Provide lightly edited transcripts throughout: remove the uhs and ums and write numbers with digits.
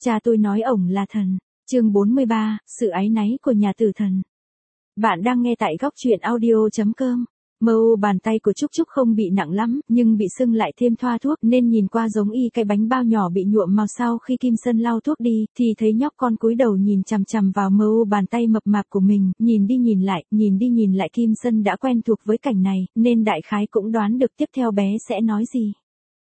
Cha tôi nói ổng là thần. Chương 43, sự áy náy của nhà tử thần. Bạn đang nghe tại góc truyện audio.com. Mâu bàn tay của Trúc Trúc không bị nặng lắm, nhưng bị sưng lại thêm thoa thuốc nên nhìn qua giống y cái bánh bao nhỏ bị nhuộm màu. Sau khi Kim Sân lau thuốc đi, thì thấy nhóc con cúi đầu nhìn chằm chằm vào mâu bàn tay mập mạp của mình, nhìn đi nhìn lại Kim Sân đã quen thuộc với cảnh này, nên đại khái cũng đoán được tiếp theo bé sẽ nói gì.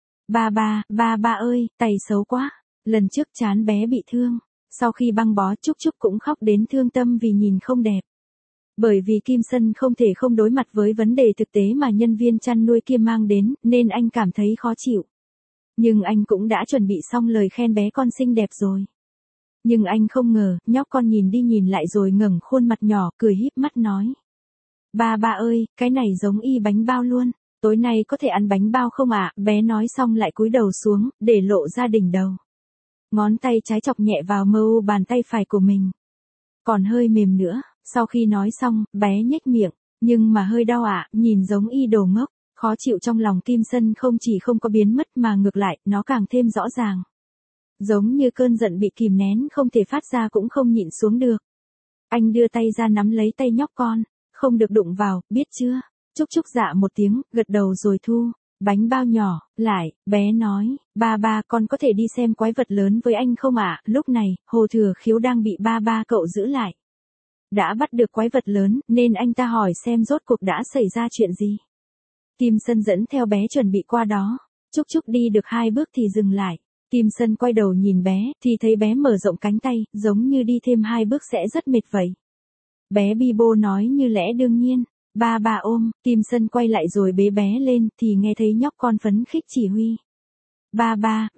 Ba ơi, tay xấu quá. Lần trước trán bé bị thương. Sau khi băng bó Trúc Trúc cũng khóc đến thương tâm vì nhìn không đẹp. Bởi vì Kim Sân không thể không đối mặt với vấn đề thực tế mà nhân viên chăn nuôi kia mang đến, nên anh cảm thấy khó chịu. Nhưng anh cũng đã chuẩn bị xong lời khen bé con xinh đẹp rồi. Nhưng anh không ngờ, nhóc con nhìn đi nhìn lại rồi ngẩng khuôn mặt nhỏ, cười híp mắt nói. Ba ơi, cái này giống y bánh bao luôn. Tối nay có thể ăn bánh bao không ạ? Bé nói xong lại cúi đầu xuống, để lộ ra đỉnh đầu. Ngón tay trái chọc nhẹ vào mâu bàn tay phải của mình. Còn hơi mềm nữa. Sau khi nói xong, bé nhếch miệng. Nhưng mà hơi đau ạ, nhìn giống y đồ ngốc. Khó chịu trong lòng Kim Sân không chỉ không có biến mất mà ngược lại, nó càng thêm rõ ràng. Giống như cơn giận bị kìm nén không thể phát ra cũng không nhịn xuống được. Anh đưa tay ra nắm lấy tay nhóc con. Không được đụng vào, biết chưa? Trúc Trúc dạ một tiếng, gật đầu rồi thu. Bánh bao nhỏ, lại, bé nói, ba con có thể đi xem quái vật lớn với anh không ạ? Lúc này, Hồ Thừa Khiếu đang bị ba cậu giữ lại. Đã bắt được quái vật lớn, nên anh ta hỏi xem rốt cuộc đã xảy ra chuyện gì. Kim Sân dẫn theo bé chuẩn bị qua đó. Trúc Trúc đi được 2 bước thì dừng lại. Kim Sân quay đầu nhìn bé, thì thấy bé mở rộng cánh tay, giống như đi thêm 2 bước sẽ rất mệt vậy. Bé bi bô nói như lẽ đương nhiên. Ba ôm, Kim Sân quay lại rồi bế bé lên, thì nghe thấy nhóc con phấn khích chỉ huy. Ba,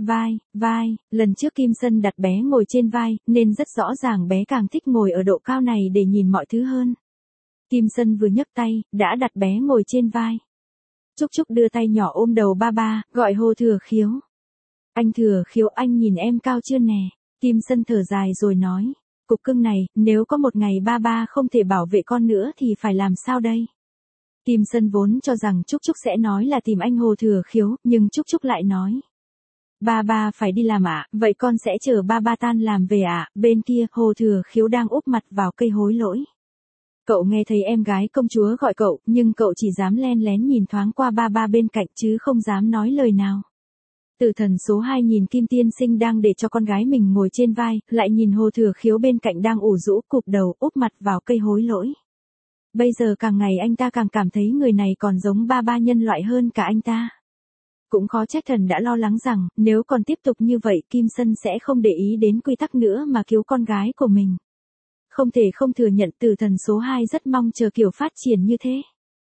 vai, lần trước Kim Sân đặt bé ngồi trên vai, nên rất rõ ràng bé càng thích ngồi ở độ cao này để nhìn mọi thứ hơn. Kim Sân vừa nhấc tay, đã đặt bé ngồi trên vai. Trúc Trúc đưa tay nhỏ ôm đầu ba, gọi Hồ Thừa Khiếu. Anh Thừa Khiếu, anh nhìn em cao chưa nè? Kim Sân thở dài rồi nói. Cục cưng này, nếu có một ngày ba không thể bảo vệ con nữa thì phải làm sao đây? Kim Sân vốn cho rằng Trúc Trúc sẽ nói là tìm anh Hồ Thừa Khiếu, nhưng Trúc Trúc lại nói. Ba phải đi làm ạ, vậy con sẽ chờ ba tan làm về ạ. Bên kia, Hồ Thừa Khiếu đang úp mặt vào cây hối lỗi. Cậu nghe thấy em gái công chúa gọi cậu, nhưng cậu chỉ dám len lén nhìn thoáng qua ba bên cạnh chứ không dám nói lời nào. Tử thần số 2 nhìn Kim Tiên Sinh đang để cho con gái mình ngồi trên vai, lại nhìn Hồ Thừa Khiếu bên cạnh đang ủ rũ cụp đầu úp mặt vào cây hối lỗi. Bây giờ càng ngày anh ta càng cảm thấy người này còn giống ba nhân loại hơn cả anh ta. Cũng khó trách thần đã lo lắng rằng, nếu còn tiếp tục như vậy Kim Sân sẽ không để ý đến quy tắc nữa mà cứu con gái của mình. Không thể không thừa nhận tử thần số 2 rất mong chờ kiểu phát triển như thế.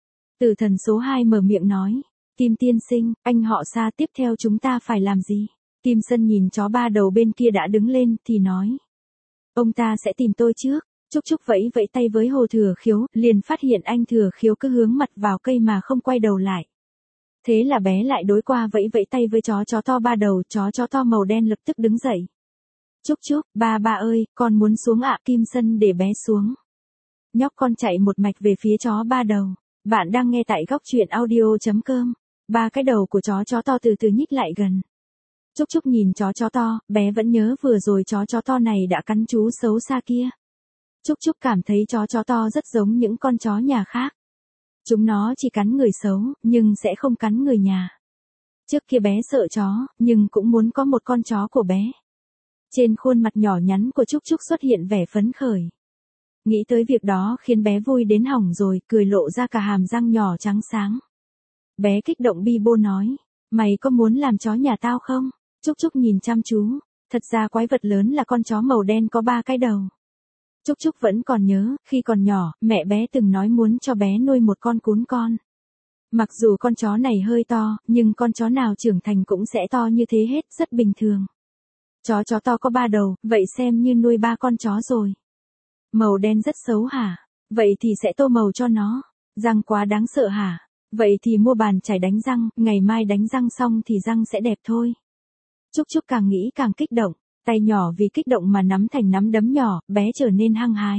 Tử thần số 2 mở miệng nói. Kim Tiên Sinh, anh họ Sa tiếp theo chúng ta phải làm gì? Kim Sân nhìn chó ba đầu bên kia đã đứng lên thì nói. Ông ta sẽ tìm tôi trước. Trúc Trúc vẫy tay với Hồ Thừa Khiếu, liền phát hiện anh Thừa Khiếu cứ hướng mặt vào cây mà không quay đầu lại. Thế là bé lại đối qua vẫy tay với chó to ba đầu, chó to màu đen lập tức đứng dậy. Trúc, ba ơi, con muốn xuống ạ. Kim Sân để bé xuống. Nhóc con chạy một mạch về phía chó ba đầu. Bạn đang nghe tại góc truyện audio.com. 3 cái đầu của chó to từ từ nhích lại gần. Trúc nhìn chó to, bé vẫn nhớ vừa rồi chó to này đã cắn chú xấu xa kia. Trúc cảm thấy chó to rất giống những con chó nhà khác. Chúng nó chỉ cắn người xấu, nhưng sẽ không cắn người nhà. Trước kia bé sợ chó, nhưng cũng muốn có một con chó của bé. Trên khuôn mặt nhỏ nhắn của Trúc xuất hiện vẻ phấn khởi. Nghĩ tới việc đó khiến bé vui đến hỏng rồi, cười lộ ra cả hàm răng nhỏ trắng sáng. Bé kích động bi bô nói, mày có muốn làm chó nhà tao không? Trúc nhìn chăm chú, thật ra quái vật lớn là con chó màu đen có 3 cái đầu. Trúc vẫn còn nhớ, khi còn nhỏ, mẹ bé từng nói muốn cho bé nuôi một con cún con. Mặc dù con chó này hơi to, nhưng con chó nào trưởng thành cũng sẽ to như thế hết, rất bình thường. Chó to có 3 đầu, vậy xem như nuôi 3 con chó rồi. Màu đen rất xấu hả? Vậy thì sẽ tô màu cho nó. Răng quá đáng sợ hả? Vậy thì mua bàn chải đánh răng, ngày mai đánh răng xong thì răng sẽ đẹp thôi. Trúc càng nghĩ càng kích động, tay nhỏ vì kích động mà nắm thành nắm đấm nhỏ, bé trở nên hăng hái.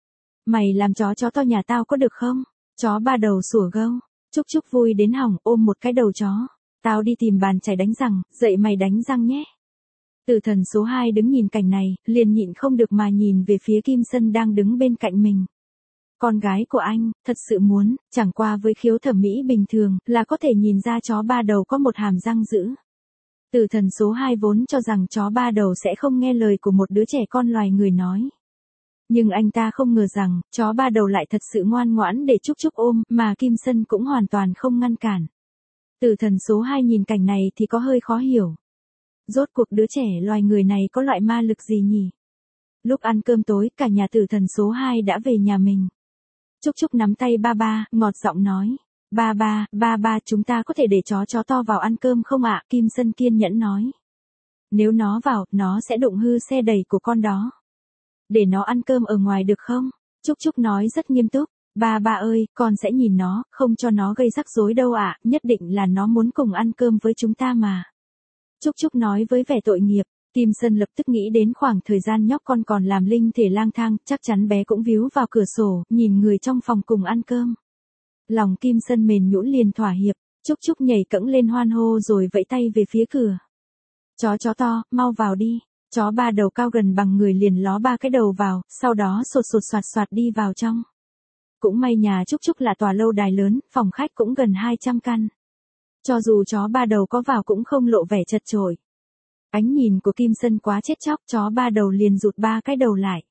Mày làm chó to nhà tao có được không? Chó ba đầu sủa gâu. Trúc vui đến hỏng ôm một cái đầu chó. Tao đi tìm bàn chải đánh răng, dậy mày đánh răng nhé. Tử thần số 2 đứng nhìn cảnh này, liền nhịn không được mà nhìn về phía Kim Sân đang đứng bên cạnh mình. Con gái của anh, thật sự muốn, chẳng qua với khiếu thẩm mỹ bình thường, là có thể nhìn ra chó ba đầu có một hàm răng dữ. Tử thần số 2 vốn cho rằng chó ba đầu sẽ không nghe lời của một đứa trẻ con loài người nói. Nhưng anh ta không ngờ rằng, chó ba đầu lại thật sự ngoan ngoãn để Trúc Trúc ôm, mà Kim Sân cũng hoàn toàn không ngăn cản. Tử thần số 2 nhìn cảnh này thì có hơi khó hiểu. Rốt cuộc đứa trẻ loài người này có loại ma lực gì nhỉ? Lúc ăn cơm tối, cả nhà tử thần số 2 đã về nhà mình. Trúc Trúc nắm tay ba ba, ngọt giọng nói. Ba ba, chúng ta có thể để chó to vào ăn cơm không ạ? Kim Sân kiên nhẫn nói. Nếu nó vào, nó sẽ đụng hư xe đẩy của con đó. Để nó ăn cơm ở ngoài được không? Trúc Trúc nói rất nghiêm túc. Ba ơi, con sẽ nhìn nó, không cho nó gây rắc rối đâu ạ, nhất định là nó muốn cùng ăn cơm với chúng ta mà. Trúc Trúc nói với vẻ tội nghiệp. Kim Sân lập tức nghĩ đến khoảng thời gian nhóc con còn làm linh thể lang thang, chắc chắn bé cũng víu vào cửa sổ, nhìn người trong phòng cùng ăn cơm. Lòng Kim Sân mềm nhũn liền thỏa hiệp, Trúc Trúc nhảy cẫng lên hoan hô rồi vẫy tay về phía cửa. Chó to, mau vào đi. Chó ba đầu cao gần bằng người liền ló ba cái đầu vào, sau đó sột soạt đi vào trong. Cũng may nhà Trúc Trúc là tòa lâu đài lớn, phòng khách cũng gần 200 căn. Cho dù chó ba đầu có vào cũng không lộ vẻ chật chội. Ánh nhìn của Kim Sân quá chết chóc, chó ba đầu liền rụt ba cái đầu lại.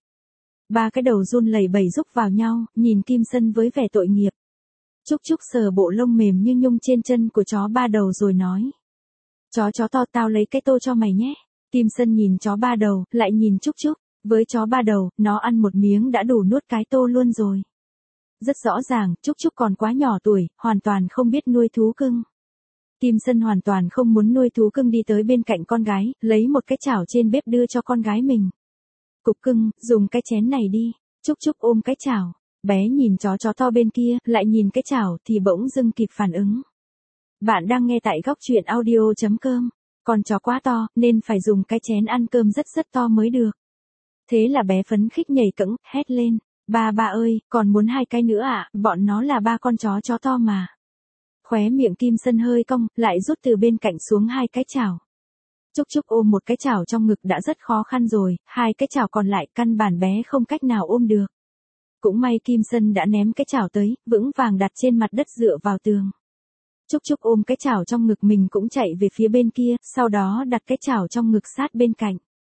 Ba cái đầu run lẩy bẩy rúc vào nhau, nhìn Kim Sân với vẻ tội nghiệp. Trúc Trúc sờ bộ lông mềm như nhung trên chân của chó ba đầu rồi nói. Chó to, tao lấy cái tô cho mày nhé. Kim Sân nhìn chó ba đầu, lại nhìn Trúc Trúc. Với chó ba đầu, nó ăn một miếng đã đủ nuốt cái tô luôn rồi. Rất rõ ràng, Trúc Trúc còn quá nhỏ tuổi, hoàn toàn không biết nuôi thú cưng. Kim Sân hoàn toàn không muốn nuôi thú cưng đi tới bên cạnh con gái, lấy một cái chảo trên bếp đưa cho con gái mình. Cục cưng, dùng cái chén này đi. Trúc Trúc ôm cái chảo. Bé nhìn chó to bên kia, lại nhìn cái chảo thì bỗng dưng kịp phản ứng. Bạn đang nghe tại góc truyện audio.com. Con chó quá to, nên phải dùng cái chén ăn cơm rất to mới được. Thế là bé phấn khích nhảy cẫng, hét lên. Ba ơi, còn muốn 2 cái nữa ạ, bọn nó là 3 con chó to mà. Khóe miệng Kim Sân hơi cong, lại rút từ bên cạnh xuống 2 cái chảo. Trúc Trúc ôm một cái chảo trong ngực đã rất khó khăn rồi, 2 cái chảo còn lại căn bản bé không cách nào ôm được. Cũng may Kim Sân đã ném cái chảo tới, vững vàng đặt trên mặt đất dựa vào tường. Trúc Trúc ôm cái chảo trong ngực mình cũng chạy về phía bên kia, sau đó đặt cái chảo trong ngực sát bên cạnh.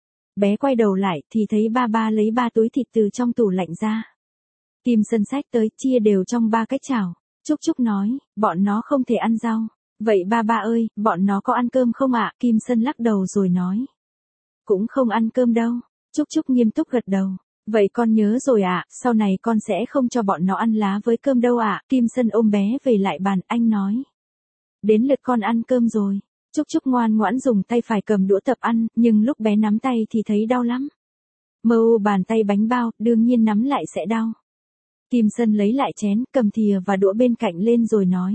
Bé quay đầu lại thì thấy ba lấy 3 túi thịt từ trong tủ lạnh ra. Kim Sân xách tới, chia đều trong 3 cái chảo. Trúc Trúc nói, bọn nó không thể ăn rau. Vậy ba ơi, bọn nó có ăn cơm không ạ? Kim Sân lắc đầu rồi nói. Cũng không ăn cơm đâu. Trúc Trúc nghiêm túc gật đầu. Vậy con nhớ rồi ạ, sau này con sẽ không cho bọn nó ăn lá với cơm đâu ạ. Kim Sân ôm bé về lại bàn, anh nói. Đến lượt con ăn cơm rồi. Trúc Trúc ngoan ngoãn dùng tay phải cầm đũa tập ăn, nhưng lúc bé nắm tay thì thấy đau lắm. Mâu bàn tay bánh bao, đương nhiên nắm lại sẽ đau. Kim Sân lấy lại chén, cầm thìa và đũa bên cạnh lên rồi nói.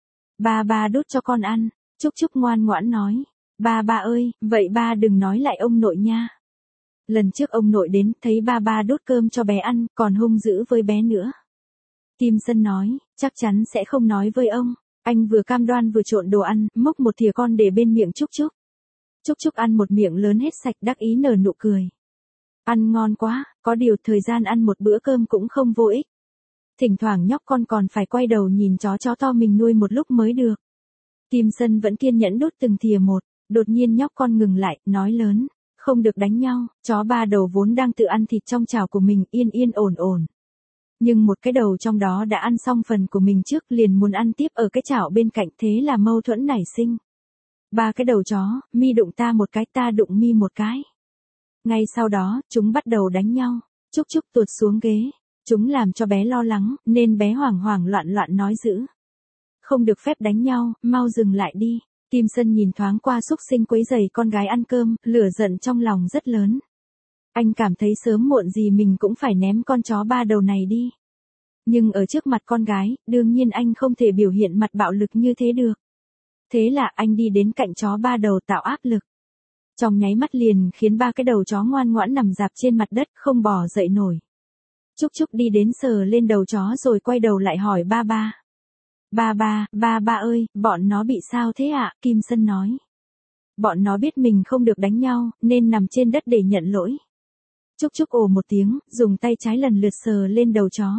Ba đút cho con ăn. Trúc Trúc ngoan ngoãn nói. Ba ơi, vậy ba đừng nói lại ông nội nha. Lần trước ông nội đến, thấy ba đút cơm cho bé ăn, còn hung dữ với bé nữa. Kim Sân nói, chắc chắn sẽ không nói với ông. Anh vừa cam đoan vừa trộn đồ ăn, múc một thìa con để bên miệng Trúc Trúc. Trúc Trúc ăn một miệng lớn hết sạch, đắc ý nở nụ cười. Ăn ngon quá, có điều thời gian ăn một bữa cơm cũng không vô ích. Thỉnh thoảng nhóc con còn phải quay đầu nhìn chó to mình nuôi một lúc mới được. Kim Sân vẫn kiên nhẫn đút từng thìa một, đột nhiên nhóc con ngừng lại, nói lớn. Không được đánh nhau, chó ba đầu vốn đang tự ăn thịt trong chảo của mình yên ổn. Nhưng một cái đầu trong đó đã ăn xong phần của mình trước liền muốn ăn tiếp ở cái chảo bên cạnh, thế là mâu thuẫn nảy sinh. 3 cái đầu chó, mi đụng ta một cái, ta đụng mi một cái. Ngay sau đó, chúng bắt đầu đánh nhau. Trúc Trúc tuột xuống ghế. Chúng làm cho bé lo lắng, nên bé hoảng loạn nói dữ. Không được phép đánh nhau, mau dừng lại đi. Kim Sân nhìn thoáng qua xúc sinh quấy rầy con gái ăn cơm, lửa giận trong lòng rất lớn. Anh cảm thấy sớm muộn gì mình cũng phải ném con chó ba đầu này đi. Nhưng ở trước mặt con gái, đương nhiên anh không thể biểu hiện mặt bạo lực như thế được. Thế là anh đi đến cạnh chó ba đầu tạo áp lực. Trong nháy mắt liền khiến 3 cái đầu chó ngoan ngoãn nằm rạp trên mặt đất không bò dậy nổi. Trúc Trúc đi đến sờ lên đầu chó rồi quay đầu lại hỏi ba. Ba ơi, bọn nó bị sao thế ạ? Kim Sân nói. Bọn nó biết mình không được đánh nhau, nên nằm trên đất để nhận lỗi. Trúc Trúc ồ một tiếng, dùng tay trái lần lượt sờ lên đầu chó.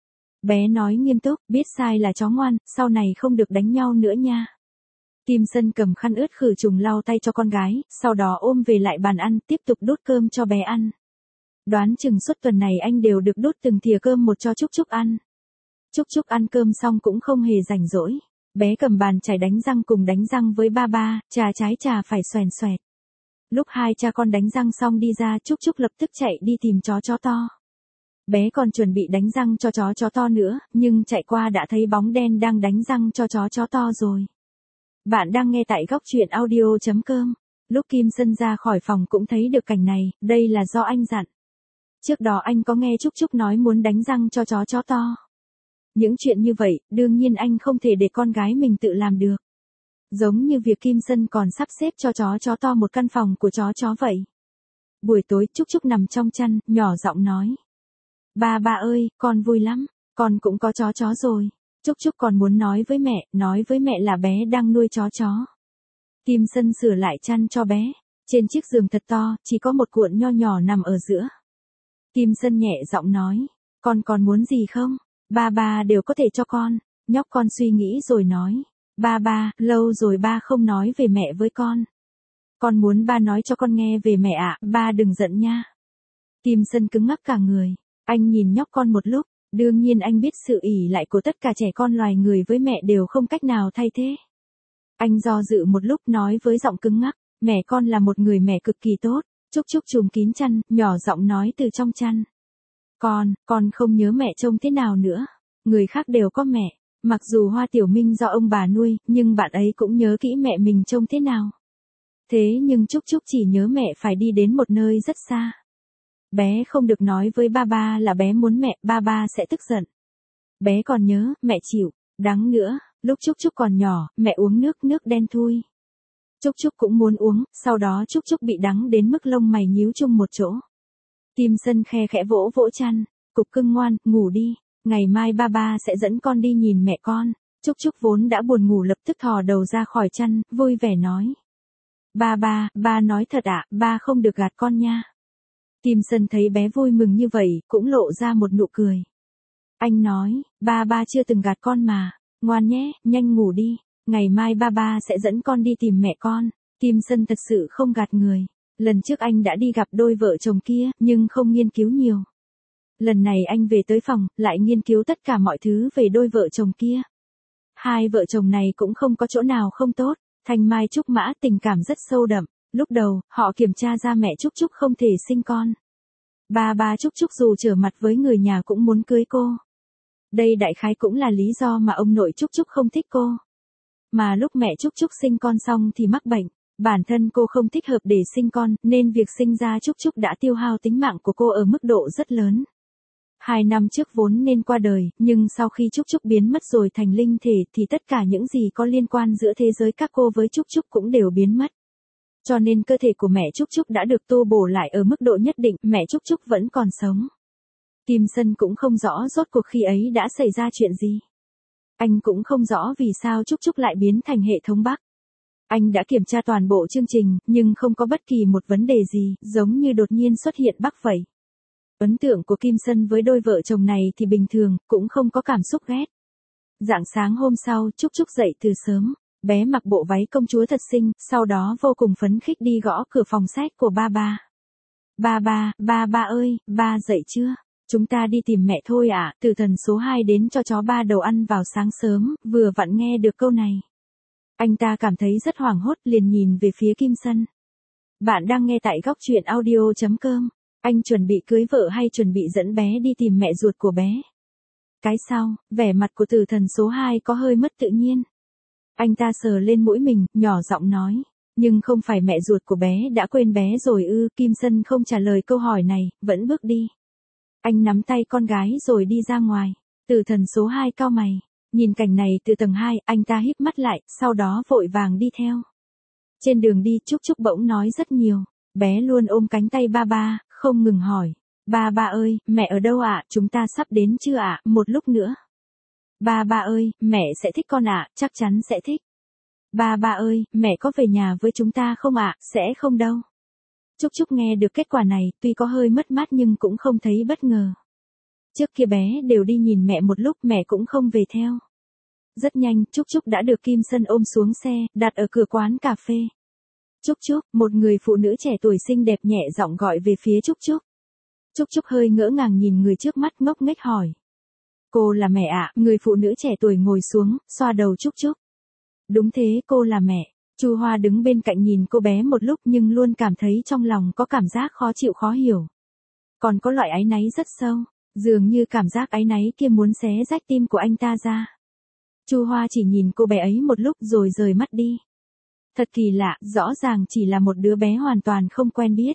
Bé nói nghiêm túc, biết sai là chó ngoan, sau này không được đánh nhau nữa nha. Kim Sân cầm khăn ướt khử trùng lau tay cho con gái, sau đó ôm về lại bàn ăn, tiếp tục đút cơm cho bé ăn. Đoán chừng suốt tuần này anh đều được đút từng thìa cơm một cho Trúc Trúc ăn. Trúc Trúc ăn cơm xong cũng không hề rảnh rỗi. Bé cầm bàn chải đánh răng cùng đánh răng với ba ba, trà trái trà phải xoèn xoẹt. Lúc hai cha con đánh răng xong đi ra, Trúc Trúc lập tức chạy đi tìm chó to. Bé còn chuẩn bị đánh răng cho chó to nữa, nhưng chạy qua đã thấy bóng đen đang đánh răng cho chó to rồi. Bạn đang nghe tại góc truyện audio.com. Lúc Kim Sân ra khỏi phòng cũng thấy được cảnh này, đây là do anh dặn. Trước đó anh có nghe Trúc Trúc nói muốn đánh răng cho chó to. Những chuyện như vậy, đương nhiên anh không thể để con gái mình tự làm được. Giống như việc Kim Sân còn sắp xếp cho chó to một căn phòng của chó vậy. Buổi tối Trúc Trúc nằm trong chăn, nhỏ giọng nói. Ba ơi, con vui lắm, con cũng có chó rồi. Trúc Trúc còn muốn nói với mẹ là bé đang nuôi chó. Kim Sân sửa lại chăn cho bé. Trên chiếc giường thật to, chỉ có một cuộn nho nhỏ nằm ở giữa. Kim Sân nhẹ giọng nói, con còn muốn gì không? Ba đều có thể cho con. Nhóc con suy nghĩ rồi nói. Ba, lâu rồi ba không nói về mẹ với con. Con muốn ba nói cho con nghe về mẹ ạ, ba đừng giận nha. Kim Sân cứng ngắc cả người. Anh nhìn nhóc con một lúc, đương nhiên anh biết sự ỷ lại của tất cả trẻ con loài người với mẹ đều không cách nào thay thế. Anh do dự một lúc nói với giọng cứng ngắc, mẹ con là một người mẹ cực kỳ tốt. Trúc Trúc trùm kín chăn, nhỏ giọng nói từ trong chăn. Con không nhớ mẹ trông thế nào nữa. Người khác đều có mẹ. Mặc dù Hoa Tiểu Minh do ông bà nuôi, nhưng bạn ấy cũng nhớ kỹ mẹ mình trông thế nào. Thế nhưng Trúc Trúc chỉ nhớ mẹ phải đi đến một nơi rất xa. Bé không được nói với ba là bé muốn mẹ, ba sẽ tức giận. Bé còn nhớ, mẹ chịu, đắng nữa, lúc Trúc Trúc còn nhỏ, mẹ uống nước đen thui. Trúc Trúc cũng muốn uống, sau đó Trúc Trúc bị đắng đến mức lông mày nhíu chung một chỗ. Kim Sân khe khẽ vỗ chăn, cục cưng ngoan, ngủ đi, ngày mai ba sẽ dẫn con đi nhìn mẹ con. Trúc Trúc vốn đã buồn ngủ lập tức thò đầu ra khỏi chăn, vui vẻ nói. Ba nói thật ạ, ba không được gạt con nha. Kim Sân thấy bé vui mừng như vậy, cũng lộ ra một nụ cười. Anh nói, ba chưa từng gạt con mà, ngoan nhé, nhanh ngủ đi, ngày mai ba sẽ dẫn con đi tìm mẹ con. Kim Sân thật sự không gạt người. Lần trước anh đã đi gặp đôi vợ chồng kia, nhưng không nghiên cứu nhiều. Lần này anh về tới phòng, lại nghiên cứu tất cả mọi thứ về đôi vợ chồng kia. Hai vợ chồng này cũng không có chỗ nào không tốt. Thanh Mai Trúc Mã tình cảm rất sâu đậm. Lúc đầu, họ kiểm tra ra mẹ Trúc Trúc không thể sinh con. Ba Trúc Trúc dù trở mặt với người nhà cũng muốn cưới cô. Đây đại khái cũng là lý do mà ông nội Trúc Trúc không thích cô. Mà lúc mẹ Trúc Trúc sinh con xong thì mắc bệnh. Bản thân cô không thích hợp để sinh con, nên việc sinh ra Trúc Trúc đã tiêu hao tính mạng của cô ở mức độ rất lớn. 2 năm trước vốn nên qua đời, nhưng sau khi Trúc Trúc biến mất rồi thành linh thể thì tất cả những gì có liên quan giữa thế giới các cô với Trúc Trúc cũng đều biến mất. Cho nên cơ thể của mẹ Trúc Trúc đã được tu bổ lại ở mức độ nhất định, mẹ Trúc Trúc vẫn còn sống. Kim Sân cũng không rõ rốt cuộc khi ấy đã xảy ra chuyện gì. Anh cũng không rõ vì sao Trúc Trúc lại biến thành hệ thống Bắc. Anh đã kiểm tra toàn bộ chương trình, nhưng không có bất kỳ một vấn đề gì, giống như đột nhiên xuất hiện Bắc vậy. Ấn tượng của Kim Sân với đôi vợ chồng này thì bình thường, cũng không có cảm xúc ghét. Rạng sáng hôm sau, Trúc Trúc dậy từ sớm. Bé mặc bộ váy công chúa thật xinh, sau đó vô cùng phấn khích đi gõ cửa phòng sách của ba. Ba ơi, ba dậy chưa? Chúng ta đi tìm mẹ thôi ạ. Tử thần số 2 đến cho chó ba đầu ăn vào sáng sớm, vừa vặn nghe được câu này. Anh ta cảm thấy rất hoảng hốt, liền nhìn về phía Kim Sân. Bạn đang nghe tại góc truyện audio.com. Anh chuẩn bị cưới vợ hay chuẩn bị dẫn bé đi tìm mẹ ruột của bé? Cái sau, vẻ mặt của tử thần số 2 có hơi mất tự nhiên. Anh ta sờ lên mũi mình, nhỏ giọng nói. Nhưng không phải mẹ ruột của bé đã quên bé rồi ư? Kim Sân không trả lời câu hỏi này, vẫn bước đi. Anh nắm tay con gái rồi đi ra ngoài. Tử thần số 2 cau mày. Nhìn cảnh này từ tầng 2, anh ta híp mắt lại, sau đó vội vàng đi theo. Trên đường đi Trúc Trúc bỗng nói rất nhiều. Bé luôn ôm cánh tay ba, không ngừng hỏi. Ba ơi, mẹ ở đâu ạ? Chúng ta sắp đến chưa ạ? Một lúc nữa. Ba ơi, mẹ sẽ thích con ạ, chắc chắn sẽ thích. Ba ba ơi, mẹ có về nhà với chúng ta không ạ? Sẽ không đâu. Trúc Trúc nghe được kết quả này, tuy có hơi mất mát nhưng cũng không thấy bất ngờ. Trước kia bé đều đi nhìn mẹ một lúc, mẹ cũng không về theo. Rất nhanh, Trúc Trúc đã được Kim Sân ôm xuống xe, đặt ở cửa quán cà phê. Trúc Trúc, một người phụ nữ trẻ tuổi xinh đẹp nhẹ giọng gọi về phía Trúc Trúc. Trúc Trúc hơi ngỡ ngàng nhìn người trước mắt, ngốc nghếch hỏi. Cô là mẹ ạ? Người phụ nữ trẻ tuổi ngồi xuống, xoa đầu Trúc Trúc. Đúng thế, cô là mẹ. Chu Hoa đứng bên cạnh nhìn cô bé một lúc nhưng luôn cảm thấy trong lòng có cảm giác khó chịu khó hiểu. Còn có loại áy náy rất sâu, dường như cảm giác áy náy kia muốn xé rách tim của anh ta ra. Chu Hoa chỉ nhìn cô bé ấy một lúc rồi rời mắt đi. Thật kỳ lạ, rõ ràng chỉ là một đứa bé hoàn toàn không quen biết.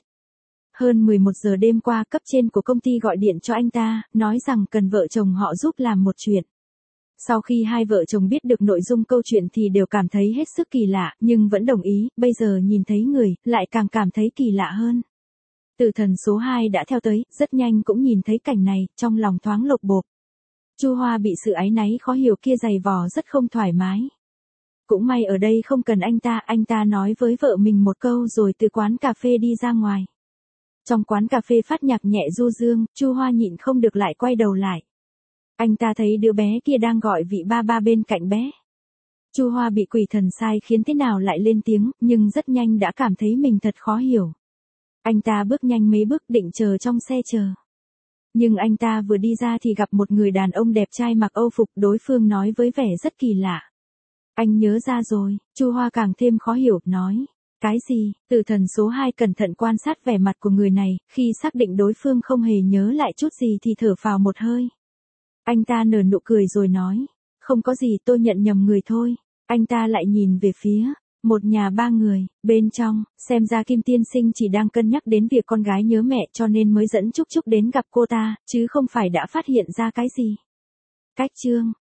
Hơn 11 giờ đêm qua, cấp trên của công ty gọi điện cho anh ta, nói rằng cần vợ chồng họ giúp làm một chuyện. Sau khi hai vợ chồng biết được nội dung câu chuyện thì đều cảm thấy hết sức kỳ lạ, nhưng vẫn đồng ý, bây giờ nhìn thấy người, lại càng cảm thấy kỳ lạ hơn. Tử thần số 2 đã theo tới, rất nhanh cũng nhìn thấy cảnh này, trong lòng thoáng lột bột. Chu Hoa bị sự áy náy khó hiểu kia giày vò rất không thoải mái. Cũng may ở đây không cần anh ta nói với vợ mình một câu rồi từ quán cà phê đi ra ngoài. Trong quán cà phê phát nhạc nhẹ du dương, Chu Hoa nhịn không được lại quay đầu lại. Anh ta thấy đứa bé kia đang gọi vị ba ba bên cạnh bé. Chu Hoa bị quỷ thần sai khiến thế nào lại lên tiếng, nhưng rất nhanh đã cảm thấy mình thật khó hiểu. Anh ta bước nhanh mấy bước định chờ trong xe chờ. Nhưng anh ta vừa đi ra thì gặp một người đàn ông đẹp trai mặc âu phục, đối phương nói với vẻ rất kỳ lạ. Anh nhớ ra rồi, Chu Hoa càng thêm khó hiểu, nói. Cái gì? Tử thần số 2 cẩn thận quan sát vẻ mặt của người này, khi xác định đối phương không hề nhớ lại chút gì thì thở phào một hơi. Anh ta nở nụ cười rồi nói. Không có gì, tôi nhận nhầm người thôi. Anh ta lại nhìn về phía một nhà ba người, bên trong, xem ra Kim tiên sinh chỉ đang cân nhắc đến việc con gái nhớ mẹ cho nên mới dẫn Trúc Trúc đến gặp cô ta, chứ không phải đã phát hiện ra cái gì. Cách chương